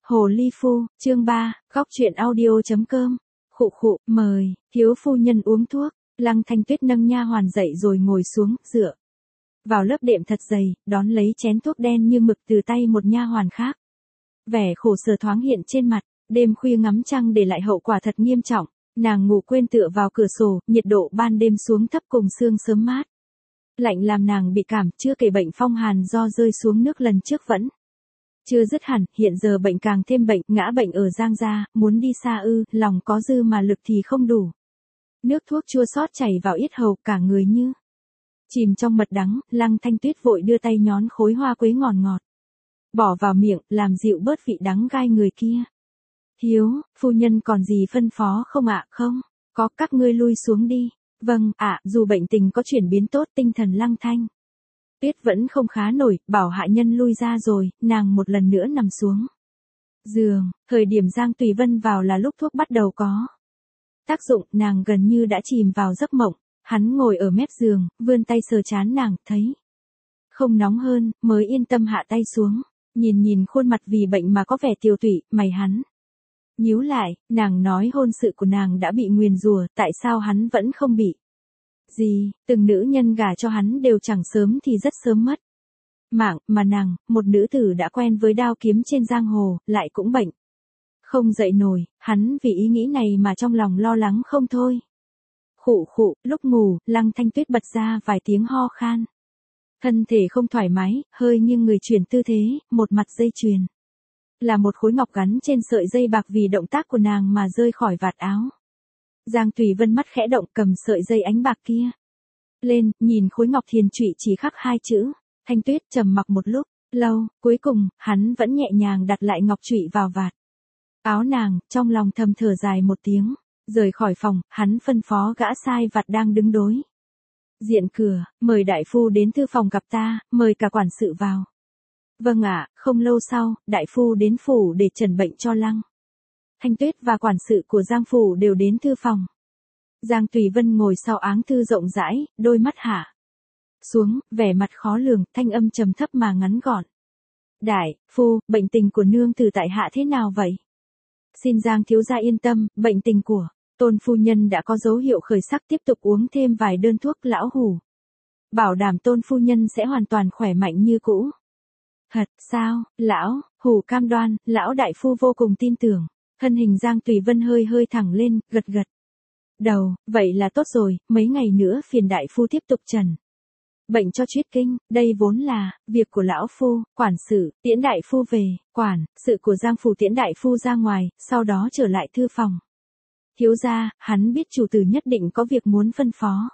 Hồ Ly Phu, chương 3, góc truyện audio.com. Khụ khụ, mời, thiếu phu nhân uống thuốc. Lăng Thanh Tuyết nâng nha hoàn dậy rồi ngồi xuống, dựa vào lớp đệm thật dày, đón lấy chén thuốc đen như mực từ tay một nha hoàn khác. Vẻ khổ sở thoáng hiện trên mặt, đêm khuya ngắm trăng để lại hậu quả thật nghiêm trọng. Nàng ngủ quên tựa vào cửa sổ, nhiệt độ ban đêm xuống thấp cùng sương sớm mát. Lạnh làm nàng bị cảm, chưa kể bệnh phong hàn do rơi xuống nước lần trước vẫn chưa dứt hẳn, hiện giờ bệnh càng thêm bệnh, ngã bệnh ở Giang Gia, muốn đi xa ư, lòng có dư mà lực thì không đủ. Nước thuốc chua xót chảy vào yết hầu, cả người như chìm trong mật đắng. Lăng Thanh Tuyết vội đưa tay nhón khối hoa quế ngọt ngọt bỏ vào miệng, làm dịu bớt vị đắng gai người kia. Thiếu phu nhân còn gì phân phó không ạ? Không, có, các ngươi lui xuống đi. Vâng, ạ. Dù bệnh tình có chuyển biến tốt, tinh thần Lăng Thanh Tuyết vẫn không khá nổi, bảo hạ nhân lui ra rồi, nàng một lần nữa nằm xuống giường. Thời điểm Giang Tùy Vân vào là lúc thuốc bắt đầu có tác dụng, nàng gần như đã chìm vào giấc mộng. Hắn ngồi ở mép giường, vươn tay sờ trán nàng, thấy không nóng hơn, mới yên tâm hạ tay xuống. Nhìn khuôn mặt vì bệnh mà có vẻ tiều tụy, mày hắn nhíu lại. Nàng nói hôn sự của nàng đã bị nguyền rủa, tại sao hắn vẫn không bị gì? Từng nữ nhân gả cho hắn đều chẳng sớm thì rất sớm mất mạng, mà nàng, một nữ tử đã quen với đao kiếm trên giang hồ, lại cũng bệnh không dậy nổi. Hắn vì ý nghĩ này mà trong lòng lo lắng không thôi. Khụ khụ, lúc ngủ, Lăng Thanh Tuyết bật ra vài tiếng ho khan. Thân thể không thoải mái, hơi nghiêng người chuyển tư thế, một mặt dây chuyền là một khối ngọc gắn trên sợi dây bạc vì động tác của nàng mà rơi khỏi vạt áo. Giang Tùy Vân mắt khẽ động, cầm sợi dây ánh bạc kia lên, nhìn khối ngọc thiền trụy chỉ khắc hai chữ Thanh Tuyết, trầm mặc một lúc lâu, cuối cùng hắn vẫn nhẹ nhàng đặt lại ngọc trụy vào vạt áo nàng, trong lòng thầm thở dài một tiếng. Rời khỏi phòng, hắn phân phó gã sai vặt đang đứng đối diện cửa, mời đại phu đến thư phòng gặp ta, mời cả quản sự vào. Vâng ạ. Không lâu sau, đại phu đến phủ để trần bệnh cho Lăng Thanh Tuyết và quản sự của Giang phủ đều đến thư phòng. Giang Tùy Vân ngồi sau áng thư rộng rãi, đôi mắt hạ xuống, vẻ mặt khó lường, thanh âm trầm thấp mà ngắn gọn. Đại phu, bệnh tình của nương tử tại hạ thế nào vậy? Xin Giang thiếu gia yên tâm, bệnh tình của Tôn phu nhân đã có dấu hiệu khởi sắc, tiếp tục uống thêm vài đơn thuốc, lão hủ bảo đảm Tôn phu nhân sẽ hoàn toàn khỏe mạnh như cũ. Thật sao? Lão hủ cam đoan. Lão đại phu vô cùng tin tưởng. Thân hình Giang Tùy Vân hơi thẳng lên, gật gật đầu. Vậy là tốt rồi, mấy ngày nữa phiền đại phu tiếp tục trần bệnh cho Triết Kinh. Đây vốn là việc của lão phu. Quản sự tiễn đại phu về. Quản sự của Giang phủ tiễn đại phu ra ngoài, sau đó trở lại thư phòng. Thiếu gia, hắn biết chủ tử nhất định có việc muốn phân phó.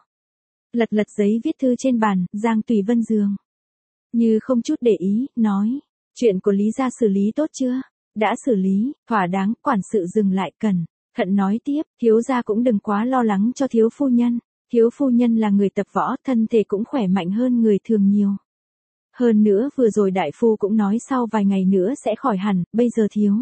Lật giấy viết thư trên bàn, Giang Tùy Vân dường như không chút để ý, nói. Chuyện của Lý gia xử lý tốt chưa? Đã xử lý, thỏa đáng. Quản sự dừng lại, cẩn thận nói tiếp. Thiếu gia cũng đừng quá lo lắng cho thiếu phu nhân. Thiếu phu nhân là người tập võ, thân thể cũng khỏe mạnh hơn người thường nhiều. Hơn nữa vừa rồi đại phu cũng nói sau vài ngày nữa sẽ khỏi hẳn, bây giờ thiếu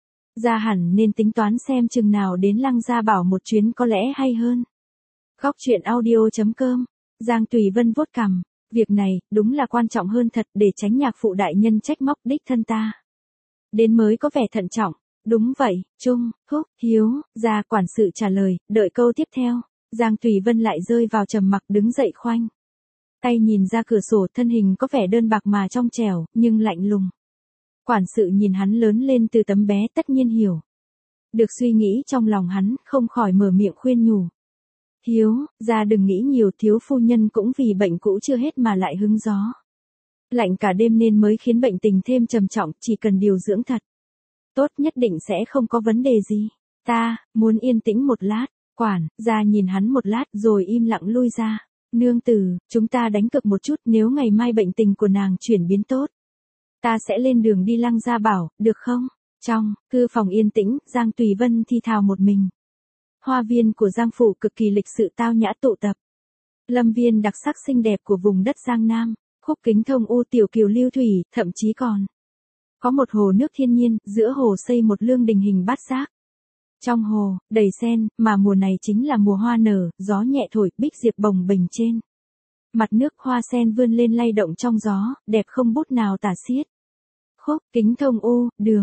gia hẳn nên tính toán xem chừng nào đến Lăng Gia Bảo một chuyến có lẽ hay hơn. Góc truyện audio.com. Giang Tùy Vân vuốt cằm. Việc này, đúng là quan trọng hơn thật, để tránh nhạc phụ đại nhân trách móc đích thân ta đến mới có vẻ thận trọng. Đúng vậy, Trung, Thúc, Hiếu, gia. Quản sự trả lời, đợi câu tiếp theo. Giang Tùy Vân lại rơi vào trầm mặc, đứng dậy khoanh tay nhìn ra cửa sổ, thân hình có vẻ đơn bạc mà trong trẻo, nhưng lạnh lùng. Quản sự nhìn hắn lớn lên từ tấm bé, tất nhiên hiểu được suy nghĩ trong lòng hắn, không khỏi mở miệng khuyên nhủ. Hiếu, gia đừng nghĩ nhiều, thiếu phu nhân cũng vì bệnh cũ chưa hết mà lại hứng gió lạnh cả đêm nên mới khiến bệnh tình thêm trầm trọng, chỉ cần điều dưỡng thật tốt nhất định sẽ không có vấn đề gì. Ta muốn yên tĩnh một lát. Quản gia nhìn hắn một lát rồi im lặng lui ra. Nương tử, chúng ta đánh cược một chút, nếu ngày mai bệnh tình của nàng chuyển biến tốt, ta sẽ lên đường đi Lăng Gia Bảo, được không? Trong thư phòng yên tĩnh, Giang Tùy Vân thi thào một mình. Hoa viên của Giang phủ cực kỳ lịch sự tao nhã tụ tập. Lâm viên đặc sắc xinh đẹp của vùng đất Giang Nam, khúc kính thông u tiểu kiều lưu thủy, thậm chí còn có một hồ nước thiên nhiên, giữa hồ xây một lương đình hình bát giác. Trong hồ, đầy sen, mà mùa này chính là mùa hoa nở, gió nhẹ thổi, bích diệp bồng bềnh trên mặt nước, hoa sen vươn lên lay động trong gió, đẹp không bút nào tả xiết. Khúc kính thông u, đường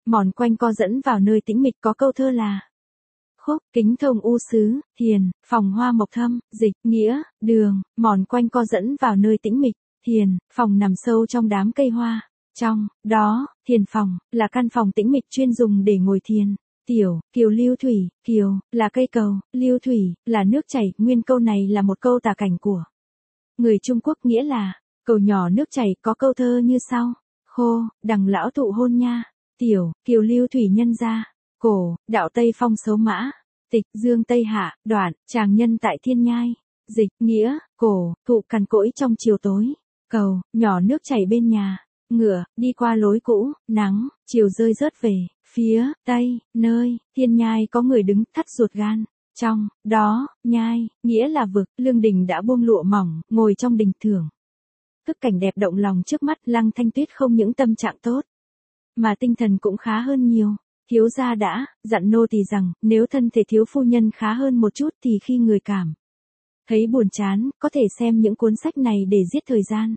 Mòn quanh co dẫn vào nơi tĩnh mịch có câu thơ là: khúc, kính thông u xứ, thiền, phòng hoa mộc thâm, dịch, nghĩa, đường, mòn quanh co dẫn vào nơi tĩnh mịch, thiền, phòng nằm sâu trong đám cây hoa. Trong đó, thiền phòng, là căn phòng tĩnh mịch chuyên dùng để ngồi thiền. Tiểu, kiều lưu thủy, kiều, là cây cầu, lưu thủy, là nước chảy. Nguyên câu này là một câu tả cảnh của người Trung Quốc, nghĩa là cầu nhỏ nước chảy. Có câu thơ như sau: khô, đằng lão thụ hôn nha. Tiểu, kiều lưu thủy nhân gia. Cổ, đạo Tây phong xấu mã. Tịch, dương Tây hạ, đoạn, tràng nhân tại thiên nhai. Dịch, nghĩa, cổ, thụ cằn cỗi trong chiều tối. Cầu, nhỏ nước chảy bên nhà. Ngựa, đi qua lối cũ. Nắng, chiều rơi rớt về phía Tây, nơi thiên nhai có người đứng thắt ruột gan. Trong đó, nhai, nghĩa là vực. Lương Đình đã buông lụa mỏng, ngồi trong đình thưởng thức cảnh đẹp động lòng trước mắt. Lăng Thanh Tuyết không những tâm trạng tốt, mà tinh thần cũng khá hơn nhiều. Thiếu gia đã dặn nô tỳ rằng, nếu thân thể thiếu phu nhân khá hơn một chút thì khi người cảm thấy buồn chán, có thể xem những cuốn sách này để giết thời gian.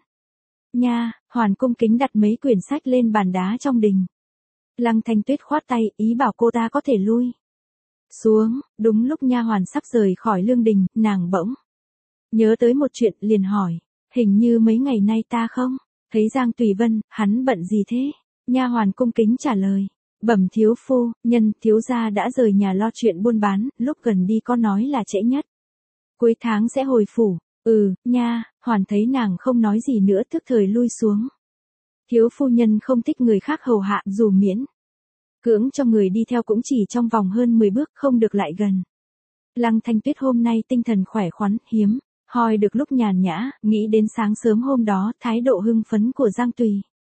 Nha hoàn cung kính đặt mấy quyển sách lên bàn đá trong đình. Lăng Thanh Tuyết khoát tay, ý bảo cô ta có thể lui xuống. Đúng lúc nha hoàn sắp rời khỏi lương đình, nàng bỗng nhớ tới một chuyện, liền hỏi: hình như mấy ngày nay ta không thấy Giang Tùy Vân, hắn bận gì thế? Nha hoàn cung kính trả lời: bẩm thiếu phu nhân, thiếu gia đã rời nhà lo chuyện buôn bán, lúc gần đi có nói là trễ nhất cuối tháng sẽ hồi phủ. Nha hoàn thấy nàng không nói gì nữa, tức thời lui xuống. Thiếu phu nhân không thích người khác hầu hạ, dù miễn cưỡng cho người đi theo cũng chỉ trong vòng hơn 10 bước, không được lại gần. Lăng Thanh Tuyết hôm nay tinh thần khỏe khoắn, hiếm hoi được lúc nhàn nhã, nghĩ đến sáng sớm hôm đó, thái độ hưng phấn của Giang Tùy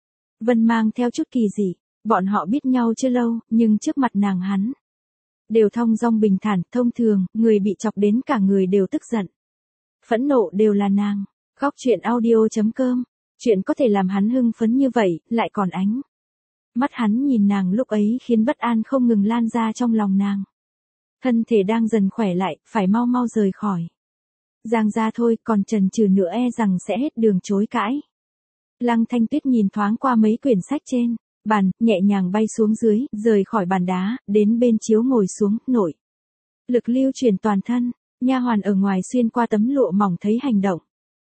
Vân mang theo chút kỳ dị. Bọn họ biết nhau chưa lâu, nhưng trước mặt nàng hắn đều thong dong bình thản. Thông thường, người bị chọc đến cả người đều tức giận, phẫn nộ đều là nàng. Góc truyện audio.com. Chuyện có thể làm hắn hưng phấn như vậy, lại còn ánh mắt hắn nhìn nàng lúc ấy khiến bất an không ngừng lan ra trong lòng nàng. Thân thể đang dần khỏe lại, phải mau mau rời khỏi Giang gia thôi, còn chần chừ nữa e rằng sẽ hết đường chối cãi. Lăng Thanh Tuyết nhìn thoáng qua mấy quyển sách trên bàn, nhẹ nhàng bay xuống dưới, rời khỏi bàn đá, đến bên chiếu ngồi xuống. Nội lực lưu chuyển toàn thân. Nha hoàn ở ngoài xuyên qua tấm lụa mỏng thấy hành động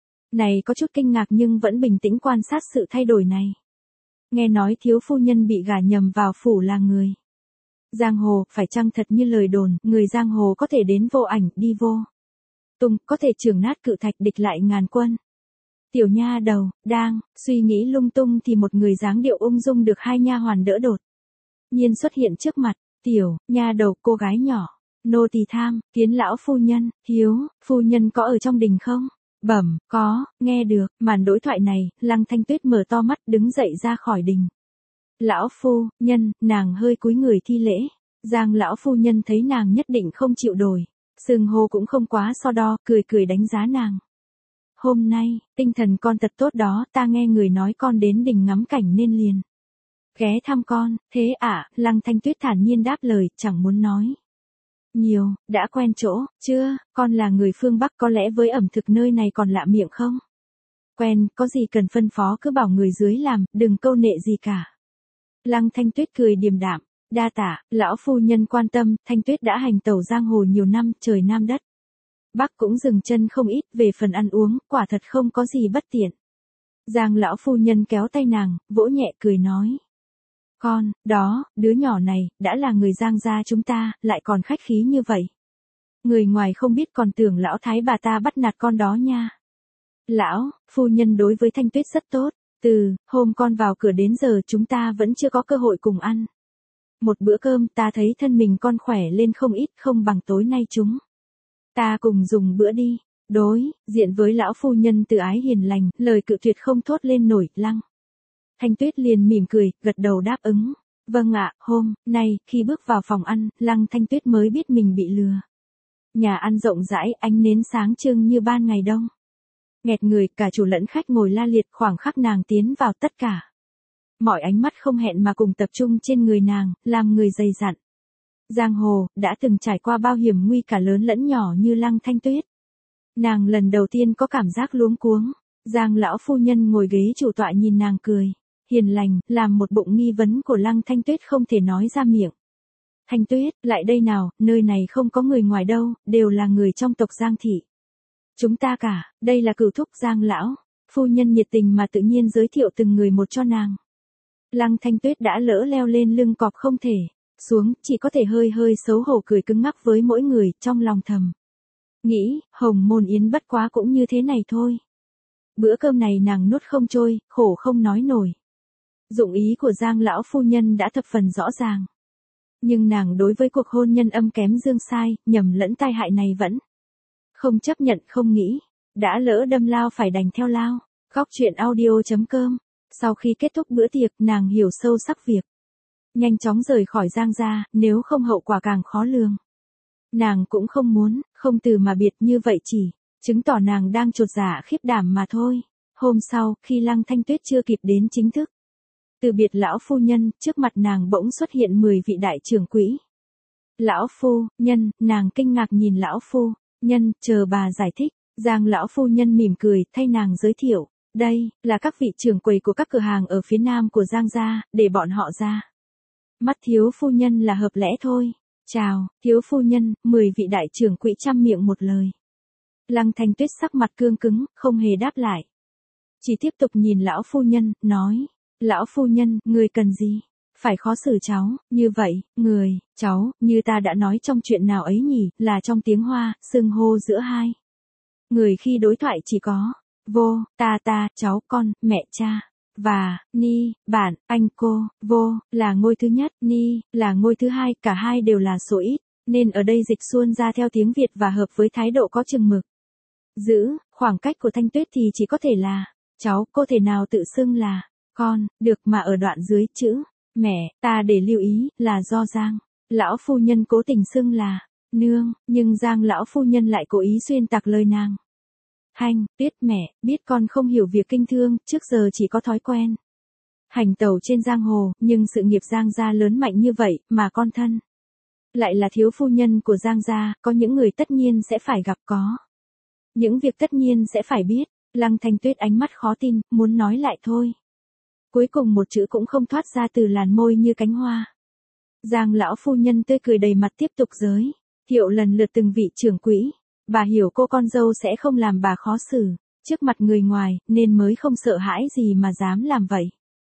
này có chút kinh ngạc, nhưng vẫn bình tĩnh quan sát sự thay đổi này. Nghe nói thiếu phu nhân bị gả nhầm vào phủ là người giang hồ, phải chăng thật như lời đồn, người giang hồ có thể đến vô ảnh, đi vô tung, có thể chưởng nát cự thạch, địch lại ngàn quân? Tiểu nha đầu đang suy nghĩ lung tung thì một người dáng điệu ung dung được hai nha hoàn đỡ đột nhiên xuất hiện trước mặt. Tiểu nha đầu, cô gái nhỏ, nô tỳ tham kiến lão phu nhân. Thiếu phu nhân có ở trong đình không? Bẩm, có. Nghe được màn đối thoại này, Lăng Thanh Tuyết mở to mắt, đứng dậy ra khỏi đình. Lão phu nhân, nàng hơi cúi người thi lễ. Giang lão phu nhân thấy nàng nhất định không chịu đổi xưng hô cũng không quá so đo, cười cười đánh giá nàng. Hôm nay, tinh thần con thật tốt đó, ta nghe người nói con đến đình ngắm cảnh nên liền ghé thăm con. Thế ạ? Lăng Thanh Tuyết thản nhiên đáp lời, chẳng muốn nói nhiều. Đã quen chỗ chưa? Con là người phương Bắc, có lẽ với ẩm thực nơi này còn lạ miệng không? Quen, có gì cần phân phó cứ bảo người dưới làm, đừng câu nệ gì cả. Lăng Thanh Tuyết cười điềm đạm. Đa tạ, lão phu nhân quan tâm. Thanh Tuyết đã hành tẩu giang hồ nhiều năm, trời Nam đất Bắc cũng dừng chân không ít, về phần ăn uống, quả thật không có gì bất tiện. Giang lão phu nhân kéo tay nàng, vỗ nhẹ cười nói: con, đó, đứa nhỏ này, đã là người Giang gia chúng ta, lại còn khách khí như vậy. Người ngoài không biết còn tưởng lão thái bà ta bắt nạt con đó nha. Lão phu nhân đối với Thanh Tuyết rất tốt. Từ hôm con vào cửa đến giờ chúng ta vẫn chưa có cơ hội cùng ăn một bữa cơm. Ta thấy thân mình con khỏe lên không ít, không bằng tối nay chúng ta cùng dùng bữa đi. Đối diện với lão phu nhân từ ái hiền lành, lời cự tuyệt không thốt lên nổi. Lăng Thanh Tuyết liền mỉm cười, gật đầu đáp ứng. Vâng ạ. Hôm nay, khi bước vào phòng ăn, Lăng Thanh Tuyết mới biết mình bị lừa. Nhà ăn rộng rãi, ánh nến sáng trưng như ban ngày đông. Nghẹt người, cả chủ lẫn khách ngồi la liệt. Khoảng khắc nàng tiến vào, tất cả mọi ánh mắt không hẹn mà cùng tập trung trên người nàng, làm người dày dặn. Giang hồ, đã từng trải qua bao hiểm nguy cả lớn lẫn nhỏ như Lăng Thanh Tuyết. Nàng lần đầu tiên có cảm giác luống cuống. Giang lão phu nhân ngồi ghế chủ tọa nhìn nàng cười hiền lành, làm một bụng nghi vấn của Lăng Thanh Tuyết không thể nói ra miệng. Thanh Tuyết, lại đây nào, nơi này không có người ngoài đâu, đều là người trong tộc Giang thị. Chúng ta cả, đây là cửu thúc Giang lão. Phu nhân nhiệt tình mà tự nhiên giới thiệu từng người một cho nàng. Lăng Thanh Tuyết đã lỡ leo lên lưng cọp không thể xuống, chỉ có thể hơi hơi xấu hổ cười cứng ngắc với mỗi người, trong lòng thầm. Nghĩ, Hồng Môn Yến bất quá cũng như thế này thôi. Bữa cơm này nàng nuốt không trôi, khổ không nói nổi. Dụng ý của Giang lão phu nhân đã thập phần rõ ràng. Nhưng nàng đối với cuộc hôn nhân âm kém dương sai, nhầm lẫn tai hại này vẫn không chấp nhận không nghĩ. Đã lỡ đâm lao phải đành theo lao. Góc truyện audio.com. Sau khi kết thúc bữa tiệc, nàng hiểu sâu sắc việc. Nhanh chóng rời khỏi Giang gia, nếu không hậu quả càng khó lường. Nàng cũng không muốn, không từ mà biệt như vậy chỉ, chứng tỏ nàng đang chột dạ khiếp đảm mà thôi. Hôm sau, khi Lăng Thanh Tuyết chưa kịp đến chính thức từ biệt lão phu nhân, trước mặt nàng bỗng xuất hiện 10 vị đại trưởng quỹ. Lão phu nhân, nàng kinh ngạc nhìn lão phu nhân, chờ bà giải thích. Giang lão phu nhân mỉm cười, thay nàng giới thiệu. Đây, là các vị trưởng quầy của các cửa hàng ở phía nam của Giang gia, để bọn họ ra. Mắt thiếu phu nhân là hợp lẽ thôi. Chào, thiếu phu nhân, 10 vị đại trưởng quỹ chăm miệng một lời. Lăng Thanh Tuyết sắc mặt cương cứng, không hề đáp lại. Chỉ tiếp tục nhìn lão phu nhân, nói. Lão phu nhân, người cần gì? Phải khó xử cháu, như vậy, người, cháu, như ta đã nói trong chuyện nào ấy nhỉ, là trong tiếng Hoa, xưng hô giữa hai người khi đối thoại chỉ có vô, ta, cháu, con, mẹ, cha, và ni, bạn, anh, cô. Vô là ngôi thứ nhất, ni là ngôi thứ hai, cả hai đều là số ít, nên ở đây dịch suôn ra theo tiếng Việt và hợp với thái độ có chừng mực. Giữ khoảng cách của Thanh Tuyết thì chỉ có thể là cháu, cô thể nào tự xưng là con, được, mà ở đoạn dưới chữ mẹ, ta để lưu ý, là do Giang lão phu nhân cố tình xưng là nương, nhưng Giang lão phu nhân lại cố ý xuyên tạc lời nàng. Thanh Tuyết mẹ, biết con không hiểu việc kinh thương, trước giờ chỉ có thói quen hành tẩu trên giang hồ, nhưng sự nghiệp Giang gia lớn mạnh như vậy, mà con thân lại là thiếu phu nhân của Giang gia, có những người tất nhiên sẽ phải gặp, có những việc tất nhiên sẽ phải biết. Lăng Thanh Tuyết ánh mắt khó tin, muốn nói lại thôi. Cuối cùng một chữ cũng không thoát ra từ làn môi như cánh hoa. Giang lão phu nhân tươi cười đầy mặt tiếp tục giới thiệu lần lượt từng vị trưởng quỹ. Bà hiểu cô con dâu sẽ không làm bà khó xử trước mặt người ngoài, nên mới không sợ hãi gì mà dám làm vậy.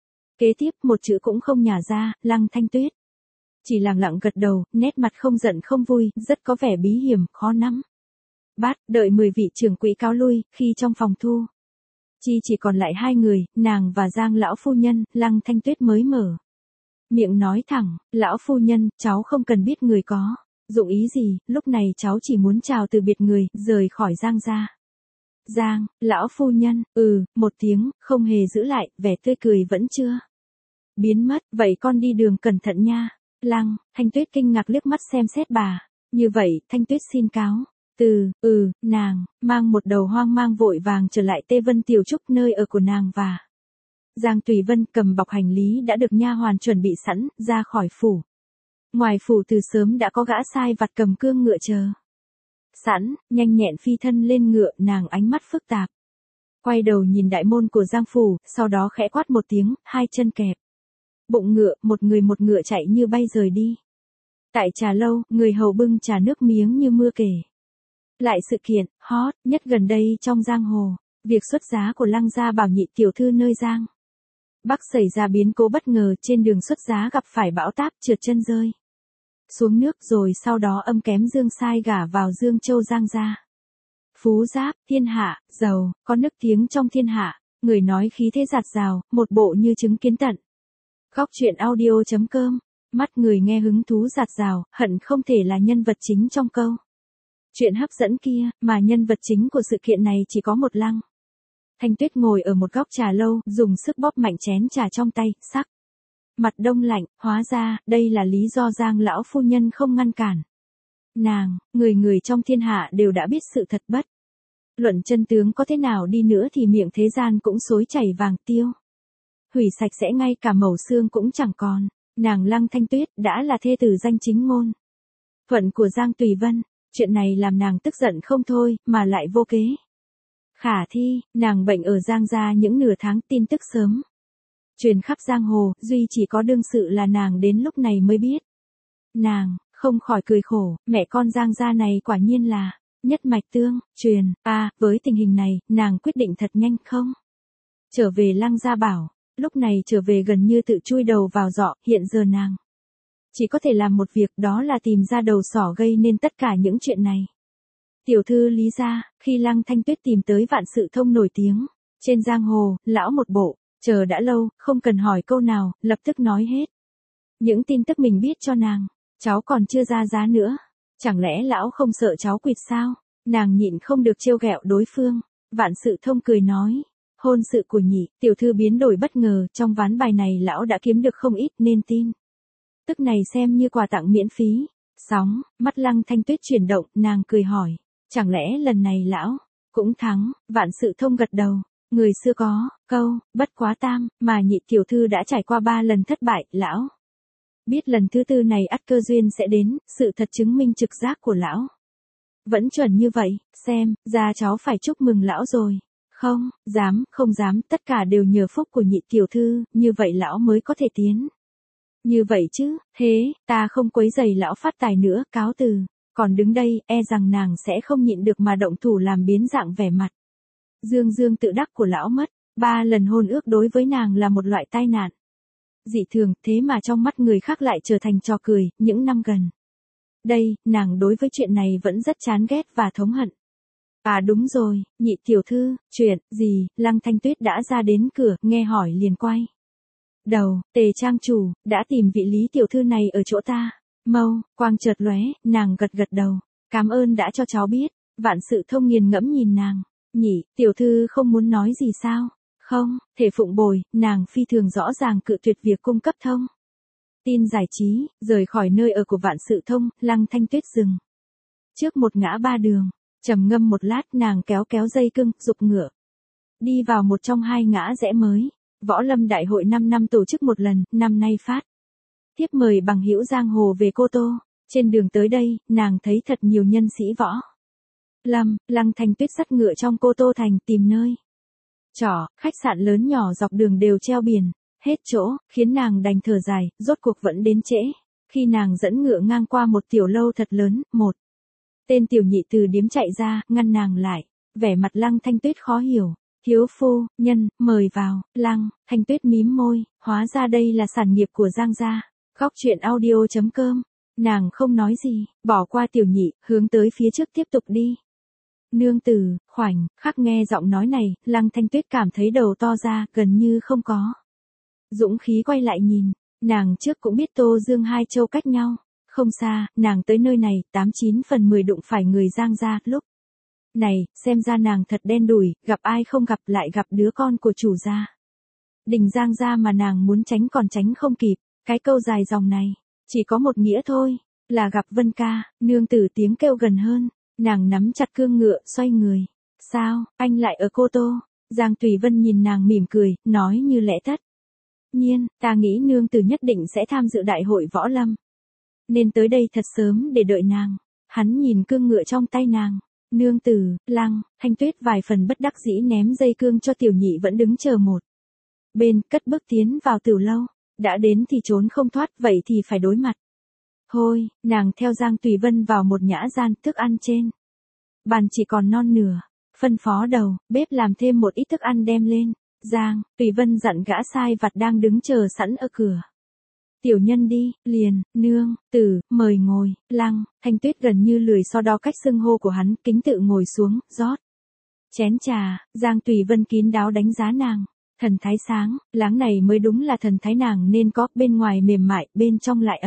Kế tiếp một chữ cũng không nhả ra, Lăng Thanh Tuyết chỉ lặng lặng gật đầu, nét mặt không giận không vui, rất có vẻ bí hiểm, khó nắm bắt. Đợi 10 vị trưởng quỹ cáo lui, khi trong phòng thu chi chỉ còn lại 2 người, nàng và Giang lão phu nhân, Lăng Thanh Tuyết mới mở miệng nói thẳng. Lão phu nhân, cháu không cần biết người có dụng ý gì, lúc này cháu chỉ muốn chào từ biệt người, rời khỏi Giang gia. Giang lão phu nhân, một tiếng, không hề giữ lại, vẻ tươi cười vẫn chưa biến mất. Vậy con đi đường cẩn thận nha. Lăng Thanh Tuyết kinh ngạc liếc mắt xem xét bà. Như vậy, Thanh Tuyết xin cáo từ. Nàng mang một đầu hoang mang vội vàng trở lại Tê Vân Tiểu Trúc, nơi ở của nàng và Giang Tùy Vân, cầm bọc hành lý đã được nha hoàn chuẩn bị sẵn, ra khỏi phủ. Ngoài phủ từ sớm đã có gã sai vặt cầm cương ngựa chờ sẵn, nhanh nhẹn phi thân lên ngựa, nàng ánh mắt phức tạp quay đầu nhìn đại môn của Giang phủ, sau đó khẽ quát một tiếng, hai chân kẹp bụng ngựa, một người một ngựa chạy như bay rời đi. Tại trà lâu, người hầu bưng trà nước miếng như mưa kể lại sự kiện hot nhất gần đây trong giang hồ, việc xuất giá của Lăng gia bảo nhị tiểu thư nơi Giang Bắc xảy ra biến cố bất ngờ, trên đường xuất giá gặp phải bão táp, trượt chân rơi xuống nước, rồi sau đó âm kém dương sai gả vào Dương Châu Giang gia. Phú giáp, thiên hạ, giàu, có nức tiếng trong thiên hạ, người nói khí thế dạt dào, một bộ như chứng kiến tận. Góc truyện audio.com. Mắt người nghe hứng thú dạt dào, hận không thể là nhân vật chính trong câu chuyện hấp dẫn kia, mà nhân vật chính của sự kiện này chỉ có một Lăng Thanh Tuyết ngồi ở một góc trà lâu, dùng sức bóp mạnh chén trà trong tay, sắc mặt đông lạnh. Hóa ra, đây là lý do Giang lão phu nhân không ngăn cản nàng. Người trong thiên hạ đều đã biết sự thật, bất luận chân tướng có thế nào đi nữa thì miệng thế gian cũng xối chảy vàng tiêu hủy sạch sẽ, ngay cả mẩu xương cũng chẳng còn. Nàng Lăng Thanh Tuyết đã là thê tử danh chính ngôn thuận của Giang Tùy Vân. Chuyện này làm nàng tức giận không thôi, mà lại vô kế khả thi. Nàng bệnh ở Giang gia những nửa tháng, tin tức sớm truyền khắp giang hồ, duy chỉ có đương sự là nàng đến lúc này mới biết. Nàng, không khỏi cười khổ, mẹ con Giang gia này quả nhiên là nhất mạch tương truyền. Với tình hình này, nàng quyết định thật nhanh không? Trở về Lăng Gia Bảo, lúc này trở về gần như tự chui đầu vào giỏ, hiện giờ nàng chỉ có thể làm một việc, đó là tìm ra đầu sỏ gây nên tất cả những chuyện này. Tiểu thư Lý gia, khi Lăng Thanh Tuyết tìm tới Vạn Sự Thông nổi tiếng trên giang hồ, lão một bộ, chờ đã lâu, không cần hỏi câu nào, lập tức nói hết những tin tức mình biết cho nàng. Cháu còn chưa ra giá nữa, chẳng lẽ lão không sợ cháu quỵt sao? Nàng nhịn không được trêu ghẹo đối phương. Vạn Sự Thông cười nói, hôn sự của nhị tiểu thư biến đổi bất ngờ, trong ván bài này lão đã kiếm được không ít nên tin tức này xem như quà tặng miễn phí. Sóng, mắt Lăng Thanh Tuyết chuyển động, nàng cười hỏi, chẳng lẽ lần này lão cũng thắng? Vạn Sự Thông gật đầu, người xưa có câu, bất quá tam, mà nhị tiểu thư đã trải qua 3 lần thất bại, lão biết lần thứ 4 này ắt cơ duyên sẽ đến, sự thật chứng minh trực giác của lão vẫn chuẩn như vậy, xem ra cháu phải chúc mừng lão rồi. Không dám, tất cả đều nhờ phúc của nhị tiểu thư, như vậy lão mới có thể tiến. Như vậy chứ, thế, ta không quấy rầy lão phát tài nữa, cáo từ. Còn đứng đây, e rằng nàng sẽ không nhịn được mà động thủ làm biến dạng vẻ mặt dương tự đắc của lão mất. 3 lần hôn ước đối với nàng là một loại tai nạn dị thường, thế mà trong mắt người khác lại trở thành trò cười. Những năm gần đây, nàng đối với chuyện này vẫn rất chán ghét và thống hận. Đúng rồi, nhị tiểu thư, chuyện gì? Lăng Thanh Tuyết đã ra đến cửa, nghe hỏi liền quay đầu, Tề trang chủ đã tìm vị Lý tiểu thư này ở chỗ ta. Mâu quang chợt lóe, nàng gật đầu, cảm ơn đã cho cháu biết. Vạn Sự Thông nghiền ngẫm nhìn nàng, nhị tiểu thư không muốn nói gì sao? Không thể phụng bồi. Nàng phi thường rõ ràng cự tuyệt việc cung cấp thông tin giải trí. Rời khỏi nơi ở của Vạn Sự Thông, Lăng Thanh Tuyết dừng trước một ngã ba đường, trầm ngâm một lát, nàng kéo dây cương, giục ngựa đi vào một trong 2 ngã rẽ mới. Võ Lâm Đại hội 5 năm tổ chức một lần, năm nay phát thiếp mời bằng hữu giang hồ về Cô Tô. Trên đường tới đây, nàng thấy thật nhiều nhân sĩ võ lâm. Lăng Thanh Tuyết dắt ngựa trong Cô Tô thành tìm nơi trọ, khách sạn lớn nhỏ dọc đường đều treo biển hết chỗ, khiến nàng đành thở dài, rốt cuộc vẫn đến trễ. Khi nàng dẫn ngựa ngang qua một tiểu lâu thật lớn, một tên tiểu nhị từ điếm chạy ra, ngăn nàng lại, vẻ mặt Lăng Thanh Tuyết khó hiểu. Thiếu phu nhân, mời vào. Lăng Thanh Tuyết mím môi, hóa ra đây là sản nghiệp của Giang gia. Góc truyện audio.com. Nàng không nói gì, bỏ qua tiểu nhị, hướng tới phía trước tiếp tục đi. Nương tử, khoảnh khắc nghe giọng nói này, Lăng Thanh Tuyết cảm thấy đầu to ra, gần như không có dũng khí quay lại nhìn. Nàng trước cũng biết Tô Dương hai châu cách nhau không xa, nàng tới nơi này, 89 phần 10 đụng phải người Giang gia. Lúc này, xem ra nàng thật đen đủi, gặp ai không gặp, lại gặp đứa con của chủ gia đình Giang gia mà nàng muốn tránh còn tránh không kịp. Cái câu dài dòng này chỉ có một nghĩa thôi, là gặp Vân ca. Nương tử tiếng kêu gần hơn, nàng nắm chặt cương ngựa, xoay người. Sao, anh lại ở Cô Tô? Giang Tùy Vân nhìn nàng mỉm cười, nói như lẽ tất nhiên, ta nghĩ nương tử nhất định sẽ tham dự đại hội võ lâm, nên tới đây thật sớm để đợi nàng. Hắn nhìn cương ngựa trong tay nàng. Nương tử. Lăng Thanh Tuyết vài phần bất đắc dĩ ném dây cương cho tiểu nhị vẫn đứng chờ một bên, cất bước tiến vào tiểu lâu. Đã đến thì trốn không thoát, vậy thì phải đối mặt. Hôi, nàng theo Giang Tùy Vân vào một nhã gian, thức ăn trên bàn chỉ còn non nửa. Phân phó đầu bếp làm thêm một ít thức ăn đem lên. Giang Tùy Vân dặn gã sai vặt đang đứng chờ sẵn ở cửa. Tiểu nhân đi, liền, nương tử, mời ngồi. Lăng Thanh Tuyết gần như lười so đo cách xưng hô của hắn, kính tự ngồi xuống, rót chén trà. Giang Tùy Vân kín đáo đánh giá nàng. Thần thái sáng láng này mới đúng là thần thái nàng nên có, bên ngoài mềm mại, bên trong lại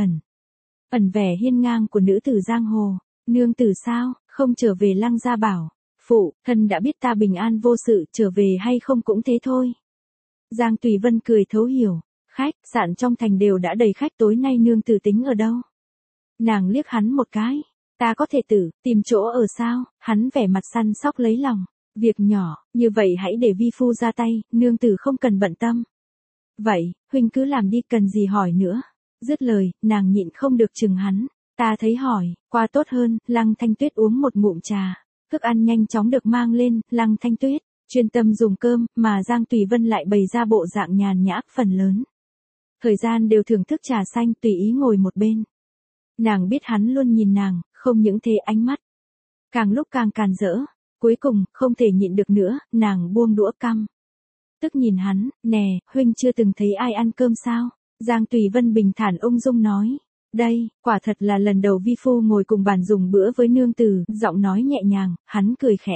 ẩn vẻ hiên ngang của nữ tử giang hồ. Nương tử sao, không trở về Lăng Gia Bảo? Phụ thân đã biết ta bình an vô sự, trở về hay không cũng thế thôi. Giang Tùy Vân cười thấu hiểu. Khách sạn trong thành đều đã đầy khách, tối nay nương tử tính ở đâu? Nàng liếc hắn một cái. Ta có thể tự tìm chỗ ở sao? Hắn vẻ mặt săn sóc lấy lòng. Việc nhỏ, như vậy hãy để vi phu ra tay, nương tử không cần bận tâm. Vậy, huynh cứ làm đi, cần gì hỏi nữa. Dứt lời, nàng nhịn không được chừng hắn. Ta thấy hỏi, qua tốt hơn. Lăng Thanh Tuyết uống một ngụm trà. Thức ăn nhanh chóng được mang lên. Lăng Thanh Tuyết chuyên tâm dùng cơm, mà Giang Tùy Vân lại bày ra bộ dạng nhàn nhã, phần lớn thời gian đều thưởng thức trà xanh, tùy ý ngồi một bên. Nàng biết hắn luôn nhìn nàng, không những thế ánh mắt càng lúc càng càn rỡ, cuối cùng, không thể nhịn được nữa, nàng buông đũa căm tức nhìn hắn, nè, huynh chưa từng thấy ai ăn cơm sao? Giang Tùy Vân bình thản ung dung nói, đây, quả thật là lần đầu vi phu ngồi cùng bàn dùng bữa với nương tử, giọng nói nhẹ nhàng, hắn cười khẽ.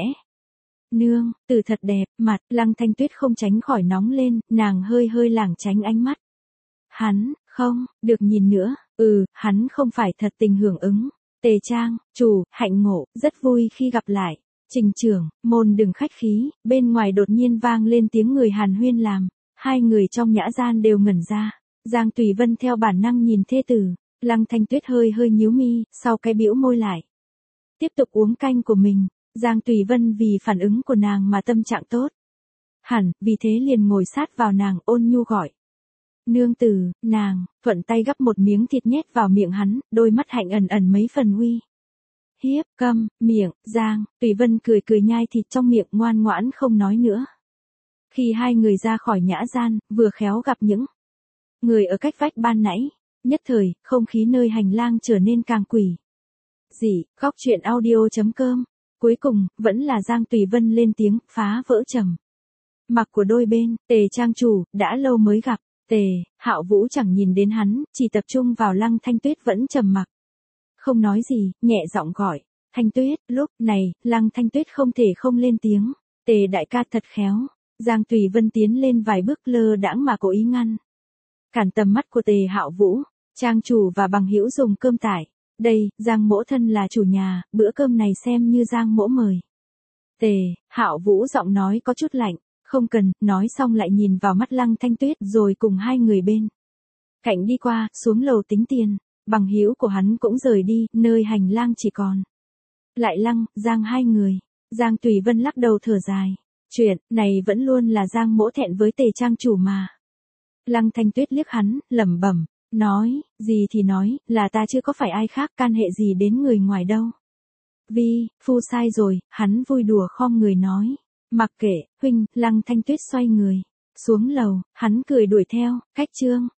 Nương, tử thật đẹp, mặt, Lăng Thanh Tuyết không tránh khỏi nóng lên, nàng hơi hơi lảng tránh ánh mắt. Hắn, không, được nhìn nữa, hắn không phải thật tình hưởng ứng. Tề Trang, chủ, Hạnh Ngộ, rất vui khi gặp lại. Trình trưởng, môn đừng khách khí, bên ngoài đột nhiên vang lên tiếng người hàn huyên làm. Hai người trong nhã gian đều ngẩn ra. Giang Tùy Vân theo bản năng nhìn thê tử. Lăng Thanh Tuyết hơi hơi nhíu mi, sau cái bĩu môi lại. Tiếp tục uống canh của mình. Giang Tùy Vân vì phản ứng của nàng mà tâm trạng tốt. Hẳn, vì thế liền ngồi sát vào nàng, ôn nhu gọi. Nương tử, nàng, thuận tay gắp một miếng thịt nhét vào miệng hắn, đôi mắt Hạnh ẩn ẩn mấy phần uy hiếp, câm, miệng, Giang, Tùy Vân cười cười nhai thịt trong miệng, ngoan ngoãn không nói nữa. Khi hai người ra khỏi nhã gian, vừa khéo gặp những người ở cách vách ban nãy, nhất thời, không khí nơi hành lang trở nên càng quỷ dị. Góc truyện audio.com. Cuối cùng, vẫn là Giang Tùy Vân lên tiếng, phá vỡ trầm mặc của đôi bên. Tề Trang chủ, đã lâu mới gặp. Tề Hạo Vũ chẳng nhìn đến hắn, chỉ tập trung vào Lăng Thanh Tuyết vẫn trầm mặc. Không nói gì, nhẹ giọng gọi. Thanh Tuyết, lúc này, Lăng Thanh Tuyết không thể không lên tiếng. Tề đại ca thật khéo. Giang Tùy Vân tiến lên vài bước lơ đãng mà cố ý ngăn cản tầm mắt của Tề Hạo Vũ. Trang chủ và bằng hữu dùng cơm tải. Đây, Giang mỗ thân là chủ nhà, bữa cơm này xem như Giang mỗ mời. Tề Hạo Vũ giọng nói có chút lạnh. Không cần, nói xong lại nhìn vào mắt Lăng Thanh Tuyết rồi cùng hai người bên cạnh đi qua, xuống lầu tính tiền. Bằng hữu của hắn cũng rời đi, nơi hành lang chỉ còn lại Lăng, Giang hai người. Giang Tùy Vân lắc đầu thở dài. Chuyện này vẫn luôn là Giang mỗ thẹn với Tề Trang chủ mà. Lăng Thanh Tuyết liếc hắn, lẩm bẩm, nói, gì thì nói, là ta chứ có phải ai khác, can hệ gì đến người ngoài đâu. Vi phu sai rồi, hắn vui đùa khom người nói. Mặc kệ, huynh, Lăng Thanh Tuyết xoay người xuống lầu, hắn cười đuổi theo, cách chương